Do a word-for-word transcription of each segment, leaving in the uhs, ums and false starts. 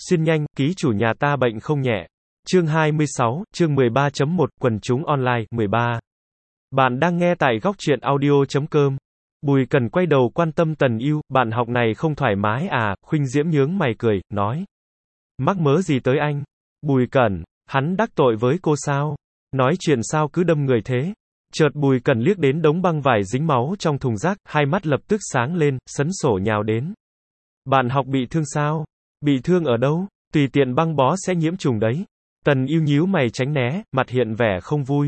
Xuyên nhanh, ký chủ nhà ta bệnh không nhẹ. Chương hai mươi sáu, chương mười ba chấm một, quần chúng online, mười ba. Bạn đang nghe tại góc truyện audio chấm com. Bùi Cần quay đầu quan tâm Tần Ưu, bạn học này không thoải mái à, Khuynh Diễm nhướng mày cười, nói. Mắc mớ gì tới anh? Bùi Cẩn, hắn đắc tội với cô sao? Nói chuyện sao cứ đâm người thế? Chợt Bùi Cẩn liếc đến đống băng vải dính máu trong thùng rác, hai mắt lập tức sáng lên, sấn sổ nhào đến. Bạn học bị thương sao? Bị thương ở đâu? Tùy tiện băng bó sẽ nhiễm trùng đấy. Tần Ưu nhíu mày tránh né, mặt hiện vẻ không vui.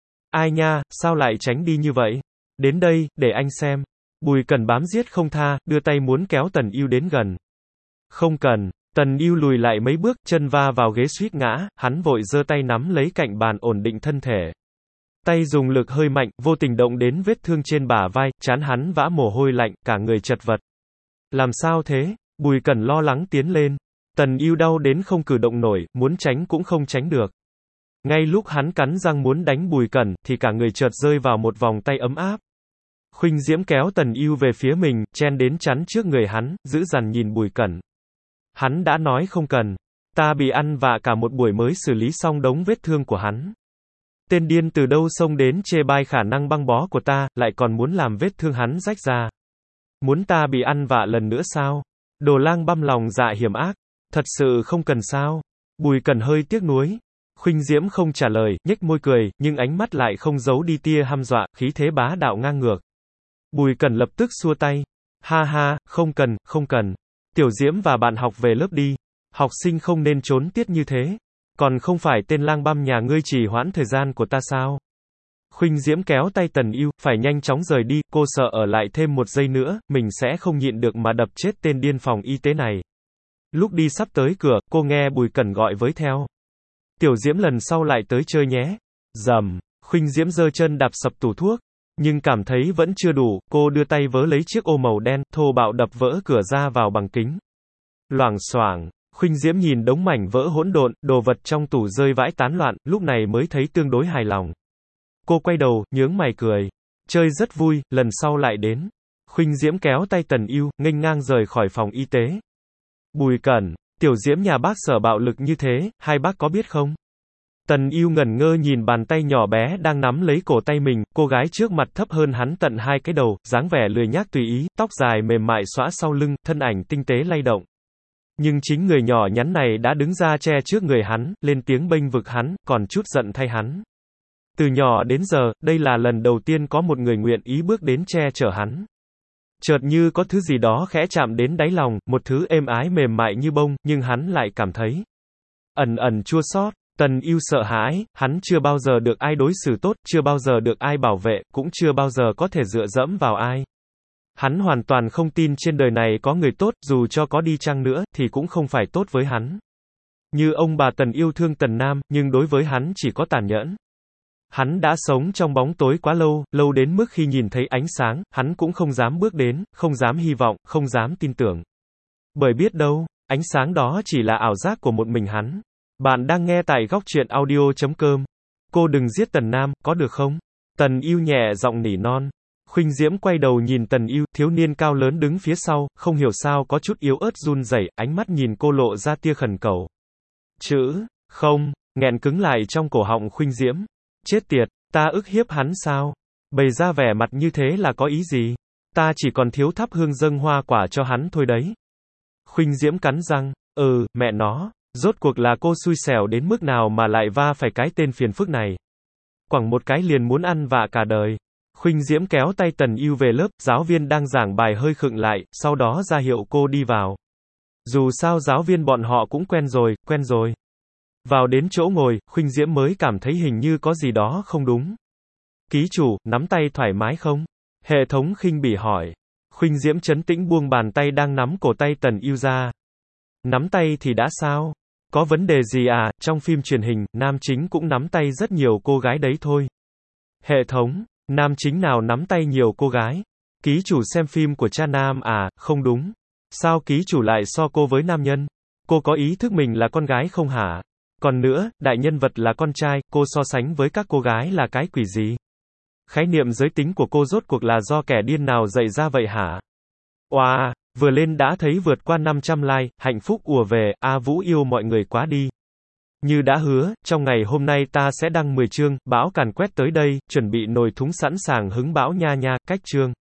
Ai nha, sao lại tránh đi như vậy? Đến đây, để anh xem. Bùi Cần bám giết không tha, đưa tay muốn kéo Tần Ưu đến gần. Không cần. Tần Ưu lùi lại mấy bước, chân va vào ghế suýt ngã, hắn vội giơ tay nắm lấy cạnh bàn ổn định thân thể. Tay dùng lực hơi mạnh, vô tình động đến vết thương trên bả vai, trán hắn vã mồ hôi lạnh, cả người chật vật. Làm sao thế? Bùi Cần lo lắng tiến lên. Tần Ưu đau đến không cử động nổi, muốn tránh cũng không tránh được. Ngay lúc hắn cắn răng muốn đánh Bùi Cần, thì cả người chợt rơi vào một vòng tay ấm áp. Khuynh Diễm kéo Tần Ưu về phía mình, chen đến chắn trước người hắn, giữ dằn nhìn Bùi Cần. Hắn đã nói không cần. Ta bị ăn vạ cả một buổi mới xử lý xong đống vết thương của hắn. Tên điên từ đâu xông đến chê bai khả năng băng bó của ta, lại còn muốn làm vết thương hắn rách ra. Muốn ta bị ăn vạ lần nữa sao? Đồ lang băm lòng dạ hiểm ác. Thật sự không cần sao? Bùi Cần hơi tiếc nuối. Khuynh Diễm không trả lời, nhếch môi cười, nhưng ánh mắt lại không giấu đi tia hăm dọa, khí thế bá đạo ngang ngược. Bùi Cần lập tức xua tay. Ha ha, không cần, không cần. Tiểu Diễm và bạn học về lớp đi. Học sinh không nên trốn tiết như thế. Còn không phải tên lang băm nhà ngươi trì hoãn thời gian của ta sao? Khuynh Diễm kéo tay Tần Ưu, phải nhanh chóng rời đi, cô sợ ở lại thêm một giây nữa, mình sẽ không nhịn được mà đập chết tên điên phòng y tế này. Lúc đi sắp tới cửa, cô nghe Bùi Cần gọi với theo. Tiểu Diễm lần sau lại tới chơi nhé. Rầm, Khuynh Diễm giơ chân đạp sập tủ thuốc. Nhưng cảm thấy vẫn chưa đủ, cô đưa tay vớ lấy chiếc ô màu đen, thô bạo đập vỡ cửa ra vào bằng kính. Loảng xoảng, Khuynh Diễm nhìn đống mảnh vỡ hỗn độn, đồ vật trong tủ rơi vãi tán loạn, lúc này mới thấy tương đối hài lòng. Cô quay đầu, nhướng mày cười. Chơi rất vui, lần sau lại đến. Khuynh Diễm kéo tay Tần Ưu, nghênh ngang rời khỏi phòng y tế. Bùi Cẩn, Tiểu Diễm nhà bác sở bạo lực như thế, hai bác có biết không? Tần Ưu ngẩn ngơ nhìn bàn tay nhỏ bé đang nắm lấy cổ tay mình, cô gái trước mặt thấp hơn hắn tận hai cái đầu, dáng vẻ lười nhác tùy ý, tóc dài mềm mại xõa sau lưng, thân ảnh tinh tế lay động. Nhưng chính người nhỏ nhắn này đã đứng ra che trước người hắn, lên tiếng bênh vực hắn, còn chút giận thay hắn. Từ nhỏ đến giờ, đây là lần đầu tiên có một người nguyện ý bước đến che chở hắn. Chợt như có thứ gì đó khẽ chạm đến đáy lòng, một thứ êm ái mềm mại như bông, nhưng hắn lại cảm thấy ẩn ẩn chua xót. Tần Ưu sợ hãi, hắn chưa bao giờ được ai đối xử tốt, chưa bao giờ được ai bảo vệ, cũng chưa bao giờ có thể dựa dẫm vào ai. Hắn hoàn toàn không tin trên đời này có người tốt, dù cho có đi chăng nữa, thì cũng không phải tốt với hắn. Như ông bà Tần yêu thương Tần Nam, nhưng đối với hắn chỉ có tàn nhẫn. Hắn đã sống trong bóng tối quá lâu, lâu đến mức khi nhìn thấy ánh sáng, hắn cũng không dám bước đến, không dám hy vọng, không dám tin tưởng. Bởi biết đâu, ánh sáng đó chỉ là ảo giác của một mình hắn. Bạn đang nghe tại góc truyện audio chấm com. Cô đừng giết Tần Nam, có được không? Tần Ưu nhẹ giọng nỉ non. Khuynh Diễm quay đầu nhìn Tần Ưu, thiếu niên cao lớn đứng phía sau, không hiểu sao có chút yếu ớt run rẩy, ánh mắt nhìn cô lộ ra tia khẩn cầu. Chữ, không, nghẹn cứng lại trong cổ họng Khuynh Diễm. Chết tiệt, ta ức hiếp hắn sao? Bày ra vẻ mặt như thế là có ý gì? Ta chỉ còn thiếu thắp hương dâng hoa quả cho hắn thôi đấy. Khuynh Diễm cắn răng, ừ, mẹ nó. Rốt cuộc là cô xui xẻo đến mức nào mà lại va phải cái tên phiền phức này. Quẳng một cái liền muốn ăn vạ cả đời. Khuynh Diễm kéo tay Tần Ưu về lớp, giáo viên đang giảng bài hơi khựng lại, sau đó ra hiệu cô đi vào. Dù sao giáo viên bọn họ cũng quen rồi, quen rồi. Vào đến chỗ ngồi, Khuynh Diễm mới cảm thấy hình như có gì đó không đúng. Ký chủ, nắm tay thoải mái không? Hệ thống khinh bỉ hỏi. Khuynh Diễm trấn tĩnh buông bàn tay đang nắm cổ tay Tần Ưu ra. Nắm tay thì đã sao? Có vấn đề gì à, trong phim truyền hình, nam chính cũng nắm tay rất nhiều cô gái đấy thôi. Hệ thống, nam chính nào nắm tay nhiều cô gái? Ký chủ xem phim của cha nam à, không đúng. Sao ký chủ lại so cô với nam nhân? Cô có ý thức mình là con gái không hả? Còn nữa, đại nhân vật là con trai, cô so sánh với các cô gái là cái quỷ gì? Khái niệm giới tính của cô rốt cuộc là do kẻ điên nào dạy ra vậy hả? Oa, Vừa lên đã thấy vượt qua năm trăm like, hạnh phúc ùa về, A Vũ yêu mọi người quá đi. Như đã hứa, trong ngày hôm nay ta sẽ đăng mười chương, bão càn quét tới đây, chuẩn bị nồi thúng sẵn sàng hứng bão nha nha, cách chương.